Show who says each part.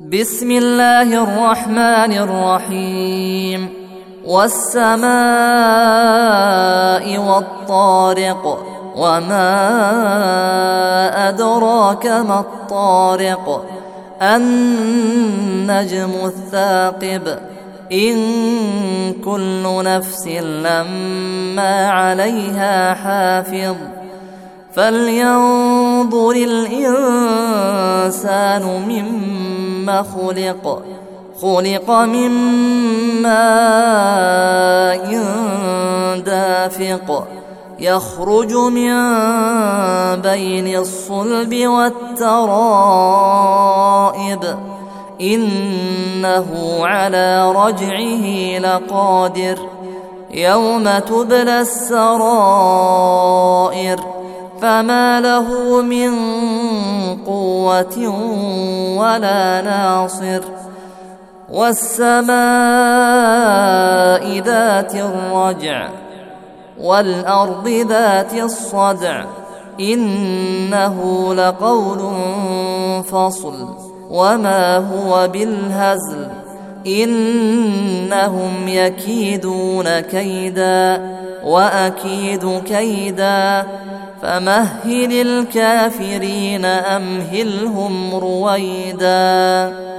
Speaker 1: بسم الله الرحمن الرحيم والسماء والطارق وما أدراك ما الطارق النجم الثاقب إن كل نفس لما عليها حافظ فلينظر الإنسان مما خلق من ماء دافق يخرج من بين الصلب والترائب إنه على رجعه لقادر يوم تبلى السرائر فما له من قوة ولا ناصر والسماء ذات الرجع والأرض ذات الصدع إنه لقول فصل وما هو بالهزل إنهم يكيدون كيدا وأكيد كيدا فمهل الكافرين أمهلهم رويدا.